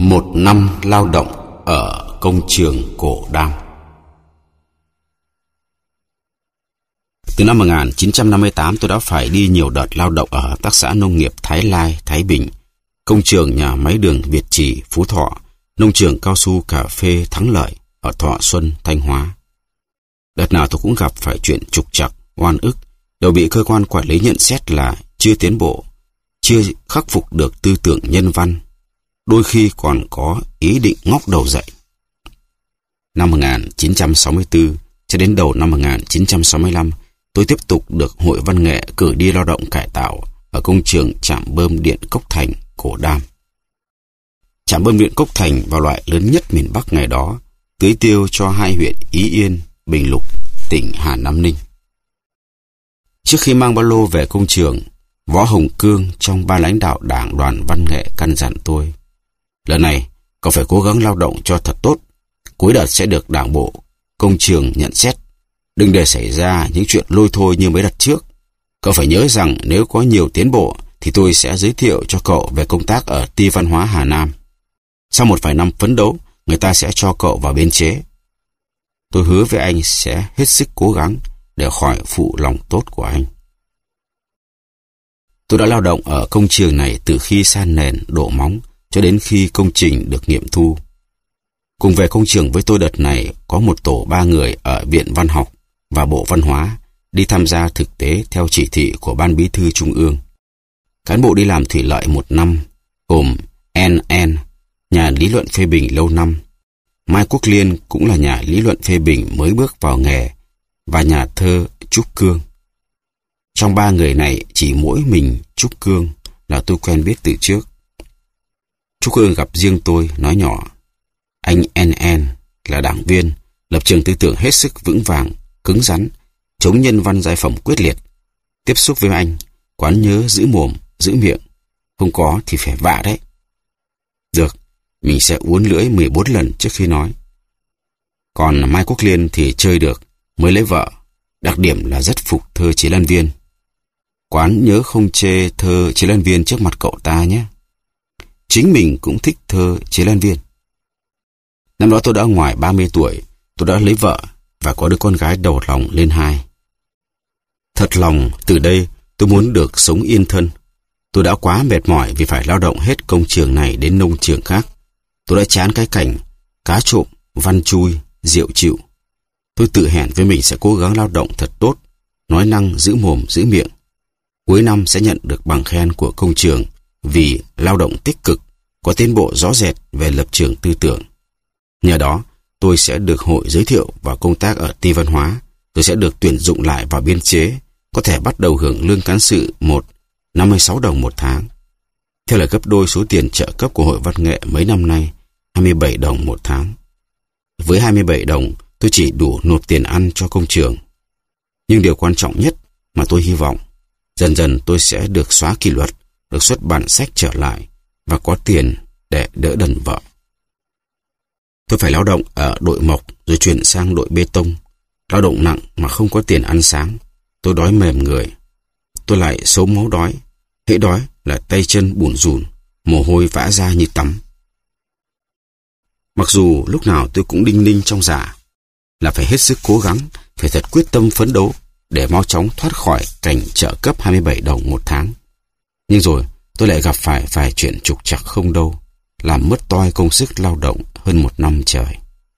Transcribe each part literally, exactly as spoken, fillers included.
Một năm lao động ở công trường Cổ Đam. Từ năm một nghìn chín trăm năm mươi tám, tôi đã phải đi nhiều đợt lao động ở hợp tác xã nông nghiệp Thái Lai, Thái Bình, công trường nhà máy đường Việt Trì, Phú Thọ, nông trường cao su cà phê Thắng Lợi ở Thọ Xuân, Thanh Hóa. Đợt nào tôi cũng gặp phải chuyện trục trặc, oan ức, đều bị cơ quan quản lý nhận xét là chưa tiến bộ, chưa khắc phục được tư tưởng nhân văn, đôi khi còn có ý định ngóc đầu dậy. Năm một nghìn chín trăm sáu mươi tư cho đến đầu năm một nghìn chín trăm sáu mươi lăm, tôi tiếp tục được Hội Văn nghệ cử đi lao động cải tạo ở công trường trạm bơm điện Cốc Thành, Cổ Đam. Trạm bơm điện Cốc Thành vào loại lớn nhất miền Bắc ngày đó, tưới tiêu cho hai huyện Ý Yên, Bình Lục, tỉnh Hà Nam Ninh. Trước khi mang ba lô về công trường, Võ Hồng Cương trong ban lãnh đạo đảng đoàn văn nghệ căn dặn tôi: lần này cậu phải cố gắng lao động cho thật tốt, cuối đợt sẽ được đảng bộ công trường nhận xét, đừng để xảy ra những chuyện lôi thôi như mấy đợt trước. Cậu phải nhớ rằng nếu có nhiều tiến bộ thì tôi sẽ giới thiệu cho cậu về công tác ở Ty Văn hóa Hà Nam. Sau một vài năm phấn đấu, người ta sẽ cho cậu vào biên chế. Tôi hứa với anh sẽ hết sức cố gắng để khỏi phụ lòng tốt của anh. Tôi đã lao động ở công trường này từ khi san nền, đổ móng cho đến khi công trình được nghiệm thu. Cùng về công trường với tôi đợt này có một tổ ba người ở Viện Văn học và Bộ Văn hóa đi tham gia thực tế theo chỉ thị của Ban Bí thư Trung ương. Cán bộ đi làm thủy lợi một năm gồm en en, nhà lý luận phê bình lâu năm, Mai Quốc Liên cũng là nhà lý luận phê bình mới bước vào nghề, và nhà thơ Trúc Cương. Trong ba người này chỉ mỗi mình Trúc Cương là tôi quen biết từ trước. Trúc Cương gặp riêng tôi nói nhỏ: anh en en là đảng viên, lập trường tư tưởng hết sức vững vàng, cứng rắn, chống nhân văn giai phẩm quyết liệt. Tiếp xúc với anh, quán nhớ giữ mồm, giữ miệng, không có thì phải vạ đấy. Được, mình sẽ uốn lưỡi mười bốn lần trước khi nói. Còn Mai Quốc Liên thì chơi được, mới lấy vợ, đặc điểm là rất phục thơ Chế Lan Viên. Quán nhớ không chê thơ Chế Lan Viên trước mặt cậu ta nhé. Chính mình cũng thích thơ Chế Lan Viên. Năm đó tôi đã ngoài ba mươi tuổi, tôi đã lấy vợ và có đứa con gái đầu lòng lên hai. Thật lòng, từ đây tôi muốn được sống yên thân. Tôi đã quá mệt mỏi vì phải lao động hết công trường này đến nông trường khác. Tôi đã chán cái cảnh cá trộm, văn chui, rượu chịu. Tôi tự hẹn với mình sẽ cố gắng lao động thật tốt, nói năng giữ mồm giữ miệng. Cuối năm sẽ nhận được bằng khen của công trường vì lao động tích cực, có tiến bộ rõ rệt về lập trường tư tưởng. Nhờ đó, tôi sẽ được hội giới thiệu vào công tác ở Ty Văn hóa. Tôi sẽ được tuyển dụng lại vào biên chế, có thể bắt đầu hưởng lương cán sự một, năm mươi sáu đồng một tháng. Theo là gấp đôi số tiền trợ cấp của Hội Văn nghệ mấy năm nay, hai mươi bảy đồng một tháng. Với hai mươi bảy đồng, tôi chỉ đủ nộp tiền ăn cho công trường. Nhưng điều quan trọng nhất mà tôi hy vọng, dần dần tôi sẽ được xóa kỷ luật, được xuất bản sách trở lại và có tiền để đỡ đần vợ. Tôi phải lao động ở đội mộc rồi chuyển sang đội bê tông. Lao động nặng mà không có tiền ăn sáng. Tôi đói mềm người. Tôi lại xấu máu đói. Hễ đói là tay chân bủn rủn, mồ hôi vã ra như tắm. Mặc dù lúc nào tôi cũng đinh ninh trong dạ là phải hết sức cố gắng, phải thật quyết tâm phấn đấu để mau chóng thoát khỏi cảnh trợ cấp hai mươi bảy đồng một tháng. Nhưng rồi tôi lại gặp phải vài chuyện trục trặc không đâu, làm mất toi công sức lao động hơn một năm trời.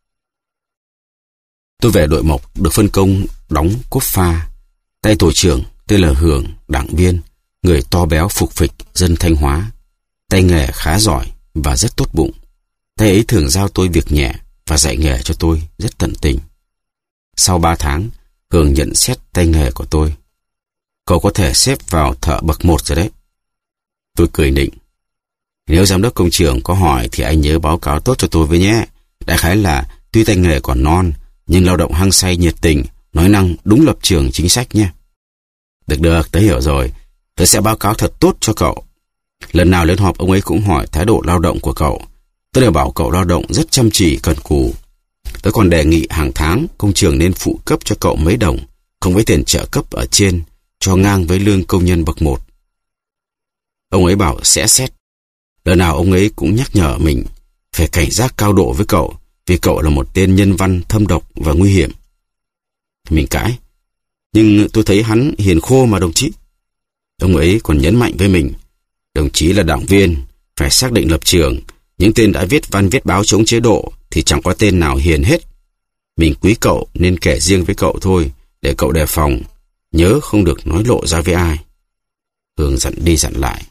Tôi về đội mộc được phân công đóng cốp pha. Tay tổ trưởng tên là Hường, đảng viên, người to béo phục phịch, dân Thanh Hóa. Tay nghề khá giỏi và rất tốt bụng. Tay ấy thường giao tôi việc nhẹ và dạy nghề cho tôi rất tận tình. Sau ba tháng, Hường nhận xét tay nghề của tôi: cậu có thể xếp vào thợ bậc một rồi đấy. Tôi cười nịnh: nếu giám đốc công trường có hỏi thì anh nhớ báo cáo tốt cho tôi với nhé. Đại khái là tuy tay nghề còn non, nhưng lao động hăng say nhiệt tình, nói năng đúng lập trường chính sách nhé. Được được, tớ hiểu rồi. Tớ sẽ báo cáo thật tốt cho cậu. Lần nào lên họp ông ấy cũng hỏi thái độ lao động của cậu. Tớ đều bảo cậu lao động rất chăm chỉ, cần cù. Tớ còn đề nghị hàng tháng công trường nên phụ cấp cho cậu mấy đồng, không với tiền trợ cấp ở trên, cho ngang với lương công nhân bậc một. Ông ấy bảo sẽ xét. Lần nào ông ấy cũng nhắc nhở mình, phải cảnh giác cao độ với cậu, vì cậu là một tên nhân văn thâm độc và nguy hiểm. Mình cãi. Nhưng tôi thấy hắn hiền khô mà đồng chí. Ông ấy còn nhấn mạnh với mình, đồng chí là đảng viên, phải xác định lập trường. Những tên đã viết văn viết báo chống chế độ thì chẳng có tên nào hiền hết. Mình quý cậu nên kể riêng với cậu thôi, để cậu đề phòng, nhớ không được nói lộ ra với ai. Hường dặn đi dặn lại.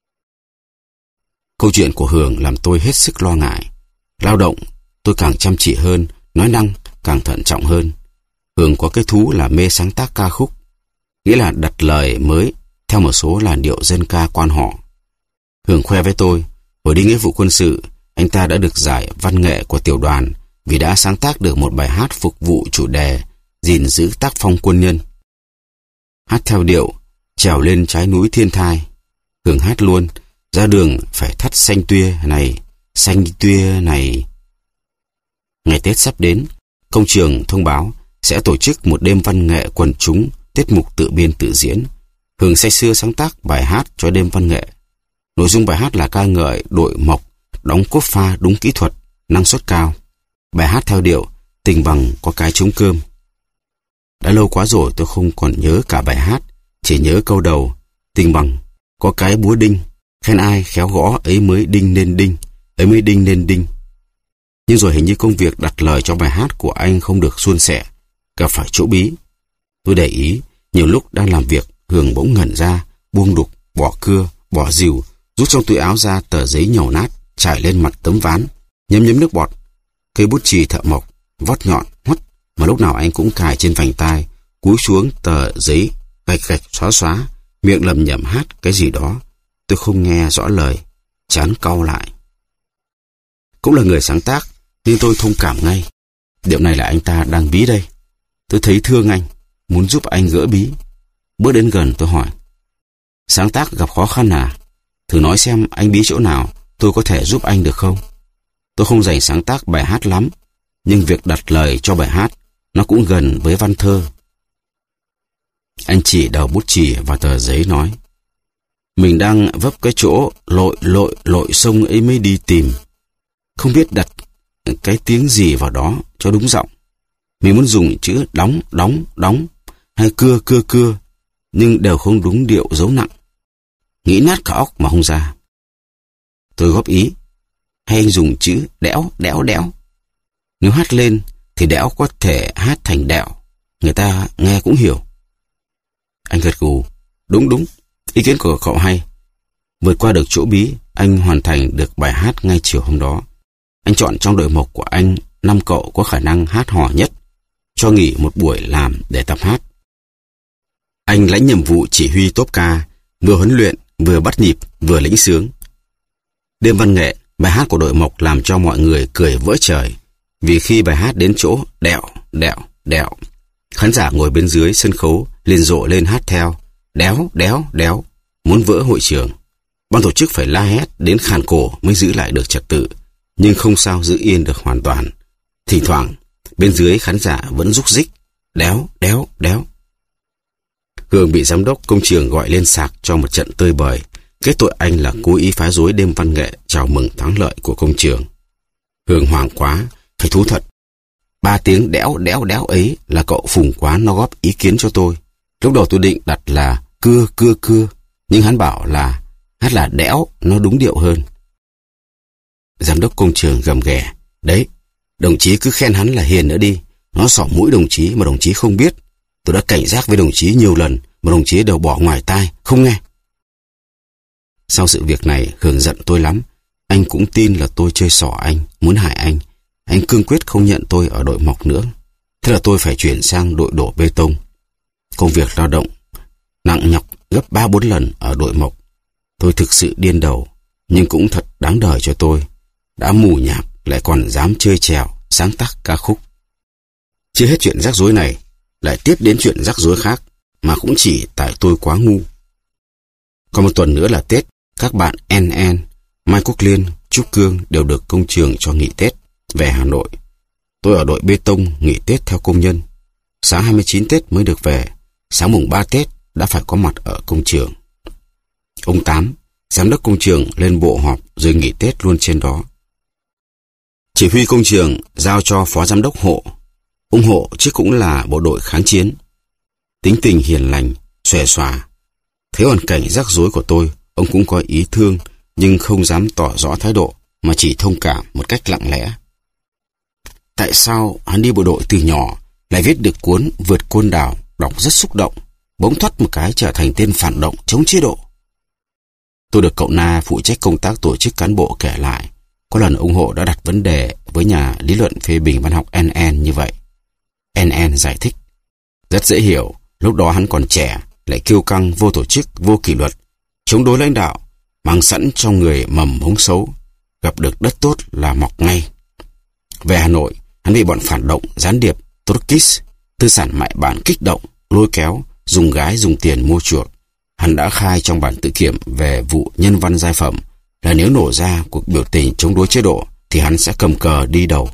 Câu chuyện của Hường làm tôi hết sức lo ngại. Lao động, tôi càng chăm chỉ hơn, nói năng càng thận trọng hơn. Hường có cái thú là mê sáng tác ca khúc, nghĩa là đặt lời mới theo một số làn điệu dân ca quan họ. Hường khoe với tôi, hồi đi nghĩa vụ quân sự, anh ta đã được giải văn nghệ của tiểu đoàn vì đã sáng tác được một bài hát phục vụ chủ đề gìn giữ tác phong quân nhân. Hát theo điệu trèo lên trái núi thiên thai. Hường hát luôn, ra đường phải thắt xanh tuya này, xanh tuya này. Ngày Tết sắp đến, công trường thông báo sẽ tổ chức một đêm văn nghệ quần chúng, tiết mục tự biên tự diễn. Hường say sưa sáng tác bài hát cho đêm văn nghệ. Nội dung bài hát là ca ngợi đội mộc đóng cốp pha đúng kỹ thuật, năng suất cao. Bài hát theo điệu tình bằng có cái trống cơm. Đã lâu quá rồi tôi không còn nhớ cả bài hát, chỉ nhớ câu đầu, tình bằng có cái búa đinh, khen ai khéo gõ ấy mới đinh nên đinh, ấy mới đinh nên đinh. Nhưng rồi hình như công việc đặt lời cho bài hát của anh không được suôn sẻ, gặp phải chỗ bí. Tôi để ý, nhiều lúc đang làm việc, Hường bỗng ngẩn ra, buông đục, bỏ cưa, bỏ rìu, rút trong túi áo ra tờ giấy nhàu nát, trải lên mặt tấm ván, nhấm nhấm nước bọt. Cây bút chì thợ mộc, vót nhọn, hoắt, mà lúc nào anh cũng cài trên vành tai, cúi xuống tờ giấy, gạch gạch xóa xóa, miệng lẩm nhẩm hát cái gì đó. Tôi không nghe rõ lời, chán cau lại. Cũng là người sáng tác, nhưng tôi thông cảm ngay. Điều này là anh ta đang bí đây. Tôi thấy thương anh, muốn giúp anh gỡ bí. Bước đến gần tôi hỏi, sáng tác gặp khó khăn à? Thử nói xem anh bí chỗ nào, tôi có thể giúp anh được không? Tôi không dành sáng tác bài hát lắm, nhưng việc đặt lời cho bài hát, nó cũng gần với văn thơ. Anh chỉ đầu bút chì vào tờ giấy nói, mình đang vấp cái chỗ lội lội lội sông ấy mới đi tìm. Không biết đặt cái tiếng gì vào đó cho đúng giọng. Mình muốn dùng chữ đóng, đóng, đóng, hay cưa, cưa, cưa, nhưng đều không đúng điệu dấu nặng. Nghĩ nát cả óc mà không ra. Tôi góp ý, hay anh dùng chữ đẽo, đẽo, đẽo. Nếu hát lên thì đẽo có thể hát thành đẹo, người ta nghe cũng hiểu. Anh gật gù, đúng đúng, ý kiến của cậu hay. Vượt qua được chỗ bí, anh hoàn thành được bài hát ngay chiều hôm đó. Anh chọn trong đội mộc của anh năm cậu có khả năng hát hò nhất, cho nghỉ một buổi làm để tập hát. Anh lãnh nhiệm vụ chỉ huy tốp ca, vừa huấn luyện, vừa bắt nhịp, vừa lĩnh sướng. Đêm văn nghệ, bài hát của đội mộc làm cho mọi người cười vỡ trời, vì khi bài hát đến chỗ đẹo, đẹo, đẹo, khán giả ngồi bên dưới sân khấu liền rộ lên hát theo, đéo, đéo, đéo, muốn vỡ hội trường. Ban tổ chức phải la hét đến khàn cổ mới giữ lại được trật tự, nhưng không sao giữ yên được hoàn toàn. Thỉnh thoảng, bên dưới khán giả vẫn rúc rích, đéo, đéo, đéo. Hường bị giám đốc công trường gọi lên sạc cho một trận tơi bời, kết tội anh là cố ý phá rối đêm văn nghệ chào mừng thắng lợi của công trường. Hường hoảng quá, phải thú thật. Ba tiếng đéo đéo đéo ấy là cậu Phùng Quán nó góp ý kiến cho tôi. Lúc đầu tôi định đặt là cưa cưa cưa, nhưng hắn bảo là hát là đéo, nó đúng điệu hơn. Giám đốc công trường gầm ghè, đấy, đồng chí cứ khen hắn là hiền nữa đi, nó xỏ mũi đồng chí mà đồng chí không biết. Tôi đã cảnh giác với đồng chí nhiều lần mà đồng chí đều bỏ ngoài tai, không nghe. Sau sự việc này, Hường giận tôi lắm. Anh cũng tin là tôi chơi xỏ anh, muốn hại anh. Anh cương quyết không nhận tôi ở đội mộc nữa. Thế là tôi phải chuyển sang đội đổ bê tông. Công việc lao động nặng nhọc gấp ba bốn lần ở đội mộc. Tôi thực sự điên đầu, nhưng cũng thật đáng đời cho tôi. Đã mù nhạt lại còn dám chơi chèo, sáng tác ca khúc. Chưa hết chuyện rắc rối này, lại tiếp đến chuyện rắc rối khác, mà cũng chỉ tại tôi quá ngu. Còn một tuần nữa là Tết, các bạn en en, Mai Quốc Liên, Trúc Cương đều được công trường cho nghỉ Tết, về Hà Nội. Tôi ở đội bê tông nghỉ Tết theo công nhân. Sáng hai mươi chín Tết mới được về, sáng mùng ba Tết đã phải có mặt ở công trường. Ông Tám, giám đốc công trường lên bộ họp rồi nghỉ Tết luôn trên đó. Chỉ huy công trường giao cho phó giám đốc Hộ. Ông Hộ chứ cũng là bộ đội kháng chiến. Tính tình hiền lành, xòe xòa. Thấy hoàn cảnh rắc rối của tôi, ông cũng có ý thương nhưng không dám tỏ rõ thái độ mà chỉ thông cảm một cách lặng lẽ. Tại sao hắn đi bộ đội từ nhỏ lại viết được cuốn Vượt Côn Đảo, đọc rất xúc động, bỗng thoát một cái trở thành tên phản động chống chế độ. Tôi được cậu Na phụ trách công tác tổ chức cán bộ kể lại, có lần ông Hộ đã đặt vấn đề với nhà lý luận phê bình văn học en en như vậy. en en giải thích. Rất dễ hiểu, lúc đó hắn còn trẻ, lại kiêu căng, vô tổ chức, vô kỷ luật, chống đối lãnh đạo, mang sẵn trong người mầm hống xấu, gặp được đất tốt là mọc ngay. Về Hà Nội, hắn bị bọn phản động, gián điệp, Turkis, tư sản mại bản kích động, lôi kéo, dùng gái dùng tiền mua chuộc. Hắn đã khai trong bản tự kiểm về vụ nhân văn giai phẩm là nếu nổ ra cuộc biểu tình chống đối chế độ thì hắn sẽ cầm cờ đi đầu.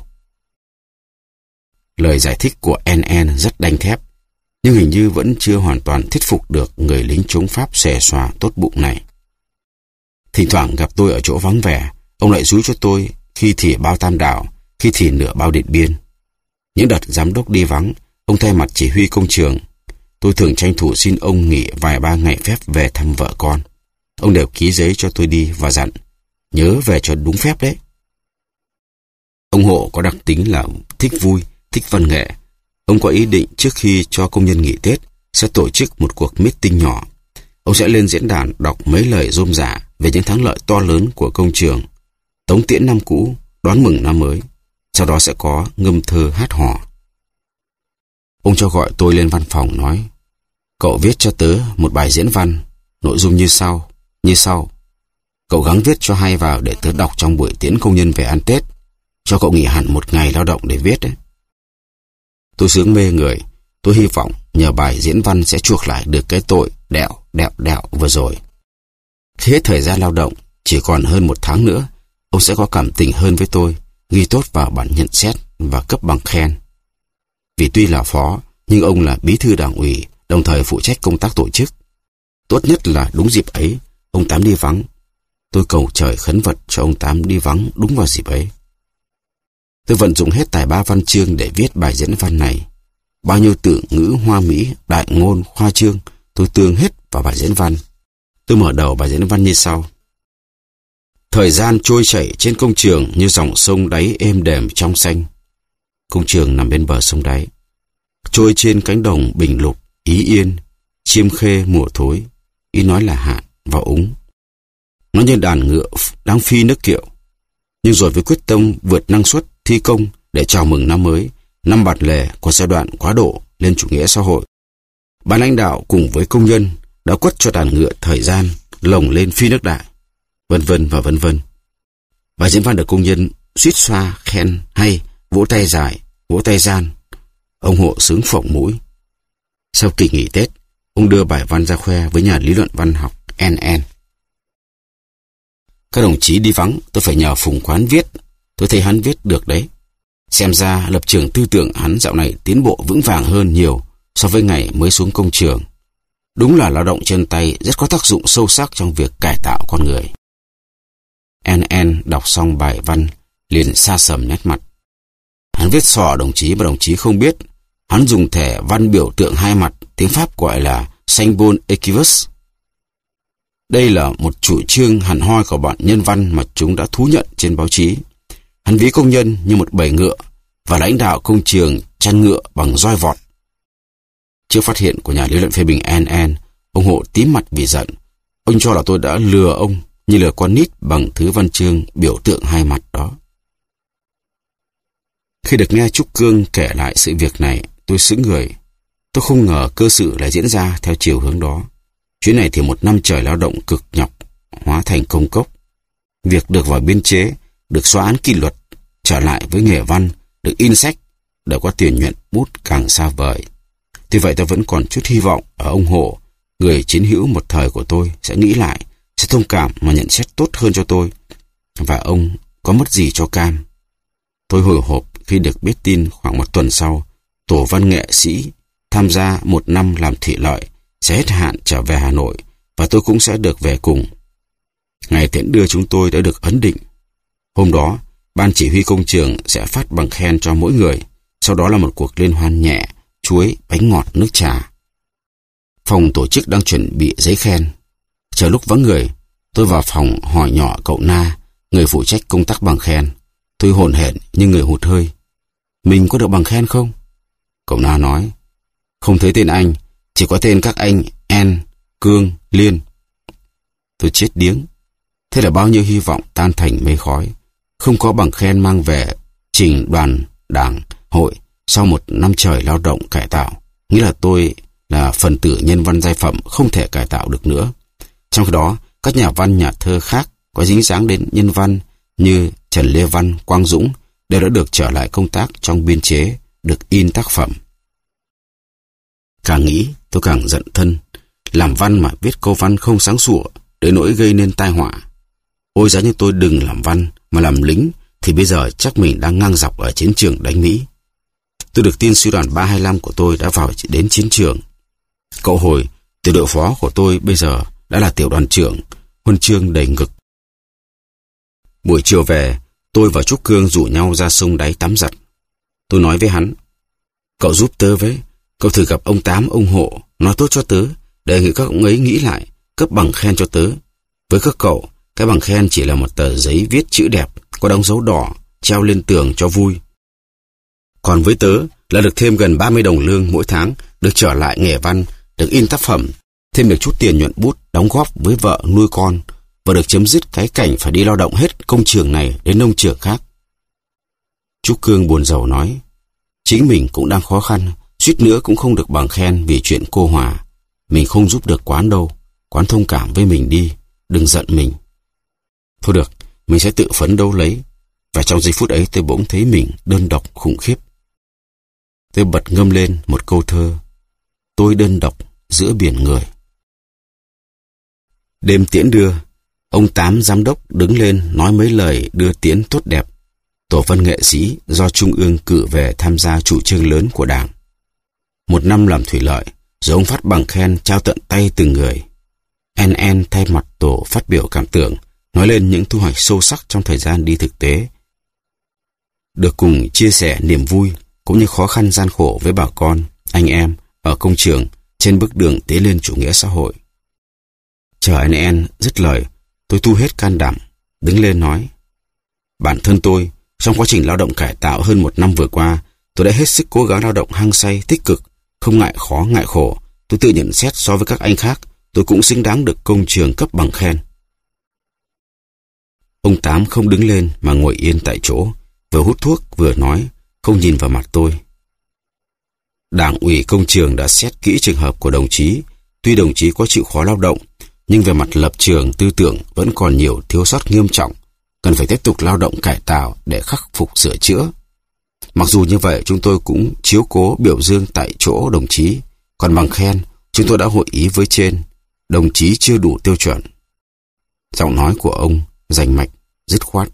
Lời giải thích của en en rất đanh thép, nhưng hình như vẫn chưa hoàn toàn thuyết phục được người lính chống Pháp xòe xòa tốt bụng này. Thỉnh thoảng gặp tôi ở chỗ vắng vẻ, ông lại dúi cho tôi khi thì bao Tam Đảo, khi thì nửa bao Điện Biên. Những đợt giám đốc đi vắng, ông thay mặt chỉ huy công trường. Tôi thường tranh thủ xin ông nghỉ vài ba ngày phép về thăm vợ con. Ông đều ký giấy cho tôi đi và dặn, nhớ về cho đúng phép đấy. Ông Hộ có đặc tính là thích vui, thích văn nghệ. Ông có ý định trước khi cho công nhân nghỉ Tết sẽ tổ chức một cuộc meeting nhỏ. Ông sẽ lên diễn đàn đọc mấy lời rôm rả về những thắng lợi to lớn của công trường, tống tiễn năm cũ, đón mừng năm mới. Sau đó sẽ có ngâm thơ hát hò. Ông cho gọi tôi lên văn phòng nói, cậu viết cho tớ một bài diễn văn, nội dung như sau, như sau. Cậu gắng viết cho hay vào để tớ đọc trong buổi tiễn công nhân về ăn Tết, cho cậu nghỉ hẳn một ngày lao động để viết đấy. Tôi sướng mê người, tôi hy vọng nhờ bài diễn văn sẽ chuộc lại được cái tội đẹo, đẹo, đẹo vừa rồi. Khi hết thời gian lao động, chỉ còn hơn một tháng nữa, ông sẽ có cảm tình hơn với tôi, ghi tốt vào bản nhận xét và cấp bằng khen. Vì tuy là phó, nhưng ông là bí thư đảng ủy, đồng thời phụ trách công tác tổ chức. Tốt nhất là đúng dịp ấy, ông Tám đi vắng. Tôi cầu trời khấn vật cho ông Tám đi vắng đúng vào dịp ấy. Tôi vận dụng hết tài ba văn chương để viết bài diễn văn này. Bao nhiêu từ ngữ hoa mỹ, đại ngôn, khoa trương, tôi tương hết vào bài diễn văn. Tôi mở đầu bài diễn văn như sau. Thời gian trôi chảy trên công trường như dòng sông đáy êm đềm trong xanh. Công trường nằm bên bờ sông đáy. Trôi trên cánh đồng bình lục, ý yên, chiêm khê mùa thối, ý nói là hạn và úng. Nó như đàn ngựa đang phi nước kiệu. Nhưng rồi với quyết tâm vượt năng suất thi công để chào mừng năm mới, năm bạt lề của giai đoạn quá độ lên chủ nghĩa xã hội, ban lãnh đạo cùng với công nhân đã quất cho đàn ngựa thời gian lồng lên phi nước đại, vân vân và vân vân. Bài diễn văn được công nhân suýt xoa khen hay, vỗ tay dài, vỗ tay gian. Ông Hộ sướng phỏng mũi. Sau kỳ nghỉ Tết, ông đưa bài văn ra khoe với nhà lý luận văn học en en. Các đồng chí đi vắng, tôi phải nhờ Phùng Quán viết. Tôi thấy hắn viết được đấy. Xem ra lập trường tư tưởng hắn dạo này tiến bộ vững vàng hơn nhiều so với ngày mới xuống công trường. Đúng là lao động chân tay rất có tác dụng sâu sắc trong việc cải tạo con người. en en đọc xong bài văn liền sa sầm nét mặt. Hắn viết sò đồng chí mà đồng chí không biết. Hắn dùng thể văn biểu tượng hai mặt, tiếng Pháp gọi là symbole équivoque. Đây là một chủ trương hẳn hoi của bọn nhân văn mà chúng đã thú nhận trên báo chí. Hắn ví công nhân như một bầy ngựa và lãnh đạo công trường chăn ngựa bằng roi vọt. Trước phát hiện của nhà lý luận phê bình en en, ông Hộ tím mặt vì giận. Ông cho là tôi đã lừa ông như lừa con nít bằng thứ văn chương biểu tượng hai mặt đó. Khi được nghe Trúc Cương kể lại sự việc này, tôi sững người. Tôi không ngờ cơ sự lại diễn ra theo chiều hướng đó. Chuyến này thì một năm trời lao động cực nhọc hóa thành công cốc. Việc được vào biên chế, được xóa án kỷ luật, trở lại với nghề văn, được in sách, đều có tiền nhuận bút càng xa vời. Tuy vậy tôi vẫn còn chút hy vọng ở ông Hộ, người chiến hữu một thời của tôi, sẽ nghĩ lại, sẽ thông cảm mà nhận xét tốt hơn cho tôi. Và ông có mất gì cho cam. Tôi hồi hộp khi được biết tin khoảng một tuần sau, tổ văn nghệ sĩ tham gia một năm làm thủy lợi sẽ hết hạn trở về Hà Nội và tôi cũng sẽ được về cùng. Ngày tiễn đưa chúng tôi đã được ấn định. Hôm đó, ban chỉ huy công trường sẽ phát bằng khen cho mỗi người. Sau đó là một cuộc liên hoan nhẹ, chuối, bánh ngọt, nước trà. Phòng tổ chức đang chuẩn bị giấy khen. Chờ lúc vắng người, tôi vào phòng hỏi nhỏ cậu Na, người phụ trách công tác bằng khen. Tôi hổn hển như người hụt hơi. Mình có được bằng khen không? Cậu Na nói, không thấy tên anh, chỉ có tên các anh En, Cương, Liên. Tôi chết điếng. Thế là bao nhiêu hy vọng tan thành mây khói. Không có bằng khen mang về trình đoàn đảng hội sau một năm trời lao động cải tạo, nghĩa là tôi là phần tử nhân văn giai phẩm không thể cải tạo được nữa. Trong khi đó, các nhà văn nhà thơ khác có dính dáng đến nhân văn như Trần Lê Văn, Quang Dũng đều đã được trở lại công tác trong biên chế, được in tác phẩm. Càng nghĩ tôi càng giận thân. Làm văn mà viết câu văn không sáng sủa đến nỗi gây nên tai họa. Ôi giá như tôi đừng làm văn mà làm lính thì bây giờ chắc mình đang ngang dọc ở chiến trường đánh Mỹ. Tôi được tin sư đoàn ba hai lăm của tôi đã vào đến chiến trường. Cậu Hồi, tiểu đội phó của tôi bây giờ đã là tiểu đoàn trưởng, huân chương đầy ngực. Buổi chiều về, tôi và Trúc Cương rủ nhau ra sông đáy tắm giặt. Tôi nói với hắn, cậu giúp tớ với, cậu thử gặp ông Tám, ông Hộ, nói tốt cho tớ, đề nghị các ông ấy nghĩ lại, cấp bằng khen cho tớ. Với các cậu, cái bằng khen chỉ là một tờ giấy viết chữ đẹp, có đóng dấu đỏ, treo lên tường cho vui. Còn với tớ là được thêm gần ba mươi đồng lương mỗi tháng, được trở lại nghề văn, được in tác phẩm, thêm được chút tiền nhuận bút, đóng góp với vợ nuôi con, và được chấm dứt cái cảnh phải đi lao động hết công trường này đến nông trường khác. Trúc Cương buồn rầu nói, chính mình cũng đang khó khăn, suýt nữa cũng không được bằng khen vì chuyện cô Hòa. Mình không giúp được Quán đâu, Quán thông cảm với mình đi, đừng giận mình. Thôi được, mình sẽ tự phấn đấu lấy. Và trong giây phút ấy tôi bỗng thấy mình đơn độc khủng khiếp. Tôi bật ngâm lên một câu thơ, tôi đơn độc giữa biển người. Đêm tiễn đưa, ông Tám giám đốc đứng lên nói mấy lời đưa tiễn tốt đẹp. Tổ văn nghệ sĩ do Trung ương cử về tham gia chủ trương lớn của Đảng. Một năm làm thủy lợi, rồi ông phát bằng khen trao tận tay từng người. En En thay mặt tổ phát biểu cảm tưởng, nói lên những thu hoạch sâu sắc trong thời gian đi thực tế. Được cùng chia sẻ niềm vui cũng như khó khăn gian khổ với bà con, anh em ở công trường trên bước đường tiến lên chủ nghĩa xã hội. Chờ En En dứt lời, tôi tu hết can đảm, đứng lên nói, bản thân tôi, trong quá trình lao động cải tạo hơn một năm vừa qua, tôi đã hết sức cố gắng lao động hăng say, tích cực, không ngại khó, ngại khổ. Tôi tự nhận xét so với các anh khác, tôi cũng xứng đáng được công trường cấp bằng khen. Ông Tám không đứng lên mà ngồi yên tại chỗ, vừa hút thuốc vừa nói, không nhìn vào mặt tôi. Đảng ủy công trường đã xét kỹ trường hợp của đồng chí. Tuy đồng chí có chịu khó lao động, nhưng về mặt lập trường, tư tưởng vẫn còn nhiều thiếu sót nghiêm trọng, cần phải tiếp tục lao động cải tạo để khắc phục sửa chữa. Mặc dù như vậy, chúng tôi cũng chiếu cố biểu dương tại chỗ đồng chí, còn bằng khen, chúng tôi đã hội ý với trên, đồng chí chưa đủ tiêu chuẩn. Giọng nói của ông rành mạch, dứt khoát.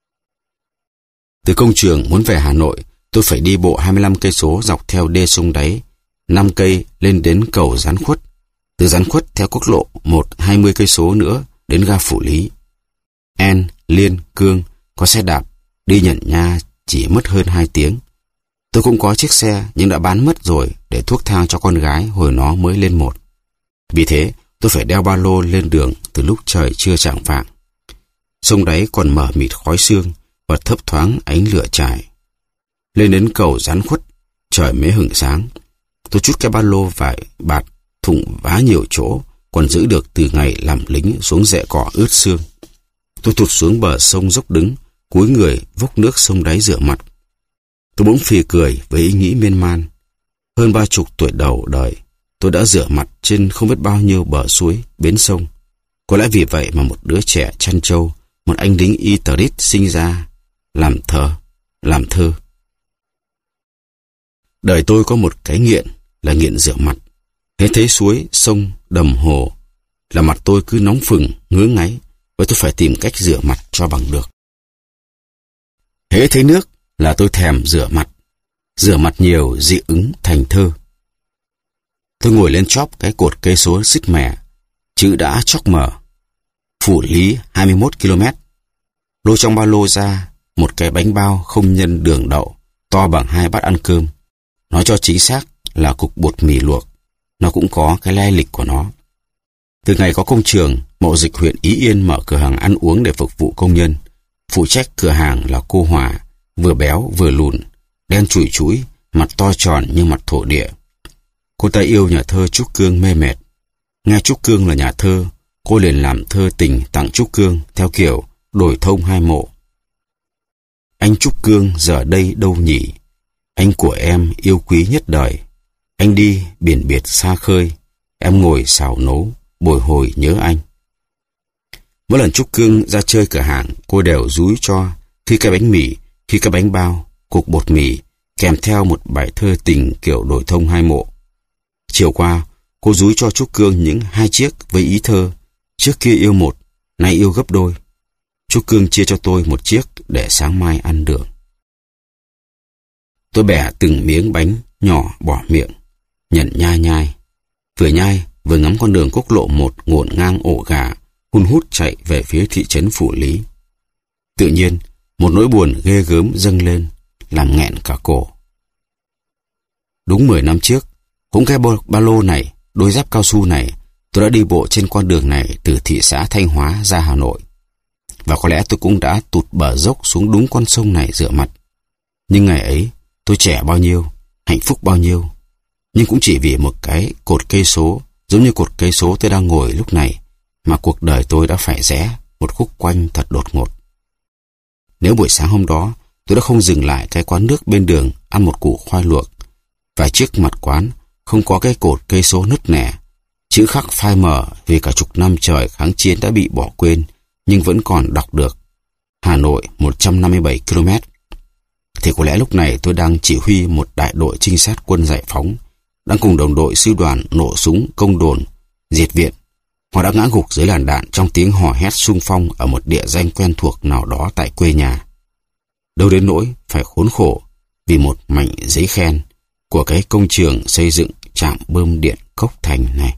Từ công trường muốn về Hà Nội, tôi phải đi bộ hai mươi lăm cây số dọc theo đê sông đáy, năm cây lên đến cầu Gián Khuất. Từ Gián Khuất theo quốc lộ một hai mươi cây số nữa đến ga Phủ Lý. En, Liên, Cương có xe đạp, đi Nhận Nha chỉ mất hơn hai tiếng. Tôi cũng có chiếc xe nhưng đã bán mất rồi để thuốc thang cho con gái hồi nó mới lên một. Vì thế tôi phải đeo ba lô lên đường từ lúc trời chưa chạng vạng. Sông đáy còn mờ mịt khói sương và thấp thoáng ánh lửa trại. Lên đến cầu Gián Khuất, trời mới hửng sáng. Tôi trút cái ba lô vải bạt, thùng vá nhiều chỗ, còn giữ được từ ngày làm lính xuống rễ cỏ ướt sương. Tôi tụt xuống bờ sông dốc đứng, cúi người vốc nước sông đáy rửa mặt. Tôi bỗng phì cười với ý nghĩ miên man. Hơn ba chục tuổi đầu đời, tôi đã rửa mặt trên không biết bao nhiêu bờ suối, bến sông. Có lẽ vì vậy mà một đứa trẻ chăn trâu, một anh lính y tờ rít sinh ra, làm thơ, làm thơ. Đời tôi có một cái nghiện là nghiện rửa mặt. Thế thấy suối, sông, đầm, hồ là mặt tôi cứ nóng phừng, ngứa ngáy, và tôi phải tìm cách rửa mặt cho bằng được. Hễ thấy nước là tôi thèm rửa mặt. Rửa mặt nhiều dị ứng thành thơ. Tôi ngồi lên chóp cái cột cây số xích mẻ, chữ đã chóc mở. Phủ Lý hai mươi mốt ki lô mét. Lôi trong ba lô ra, một cái bánh bao không nhân đường đậu, to bằng hai bát ăn cơm. Nói cho chính xác là cục bột mì luộc. Nó cũng có cái lai lịch của nó. Từ ngày có công trường, Mậu Dịch huyện Ý Yên mở cửa hàng ăn uống để phục vụ công nhân. Phụ trách cửa hàng là cô Hòa, vừa béo vừa lùn, đen chùi chúi, mặt to tròn như mặt thổ địa. Cô ta yêu nhà thơ Trúc Cương mê mệt. Nghe Trúc Cương là nhà thơ, cô liền làm thơ tình tặng Trúc Cương theo kiểu đổi thông hai mộ. Anh Trúc Cương giờ đây đâu nhỉ? Anh của em yêu quý nhất đời. Anh đi biển biệt xa khơi, em ngồi xào nấu, bồi hồi nhớ anh. Mỗi lần Trúc Cương ra chơi cửa hàng, cô đều dúi cho khi cái bánh mì, khi cái bánh bao, cục bột mì, kèm theo một bài thơ tình kiểu đổi thông hai mộ. Chiều qua, cô dúi cho Trúc Cương những hai chiếc với ý thơ: trước kia yêu một, nay yêu gấp đôi. Trúc Cương chia cho tôi một chiếc để sáng mai ăn được. Tôi bẻ từng miếng bánh nhỏ bỏ miệng, nhận nhai nhai. Vừa nhai, vừa ngắm con đường quốc lộ một ngổn ngang ổ gà, hun hút chạy về phía thị trấn Phủ Lý. Tự nhiên, một nỗi buồn ghê gớm dâng lên, làm nghẹn cả cổ. Đúng mười năm trước, cũng cái ba lô này, đôi dép cao su này, tôi đã đi bộ trên con đường này từ thị xã Thanh Hóa ra Hà Nội. Và có lẽ tôi cũng đã tụt bờ dốc xuống đúng con sông này rửa mặt. Nhưng ngày ấy, tôi trẻ bao nhiêu, hạnh phúc bao nhiêu. Nhưng cũng chỉ vì một cái cột cây số, giống như cột cây số tôi đang ngồi lúc này, mà cuộc đời tôi đã phải rẽ một khúc quanh thật đột ngột. Nếu buổi sáng hôm đó, tôi đã không dừng lại cái quán nước bên đường ăn một củ khoai luộc, và trước mặt quán không có cái cột cây số nứt nẻ, chữ khắc phai mờ vì cả chục năm trời kháng chiến đã bị bỏ quên, nhưng vẫn còn đọc được: Hà Nội một trăm năm mươi bảy ki lô mét. Thì có lẽ lúc này tôi đang chỉ huy một đại đội trinh sát quân giải phóng, đang cùng đồng đội sư đoàn nổ súng công đồn, diệt viện. Họ đã ngã gục dưới làn đạn trong tiếng hò hét xung phong ở một địa danh quen thuộc nào đó tại quê nhà. Đâu đến nỗi phải khốn khổ vì một mảnh giấy khen của cái công trường xây dựng trạm bơm điện Cốc Thành này.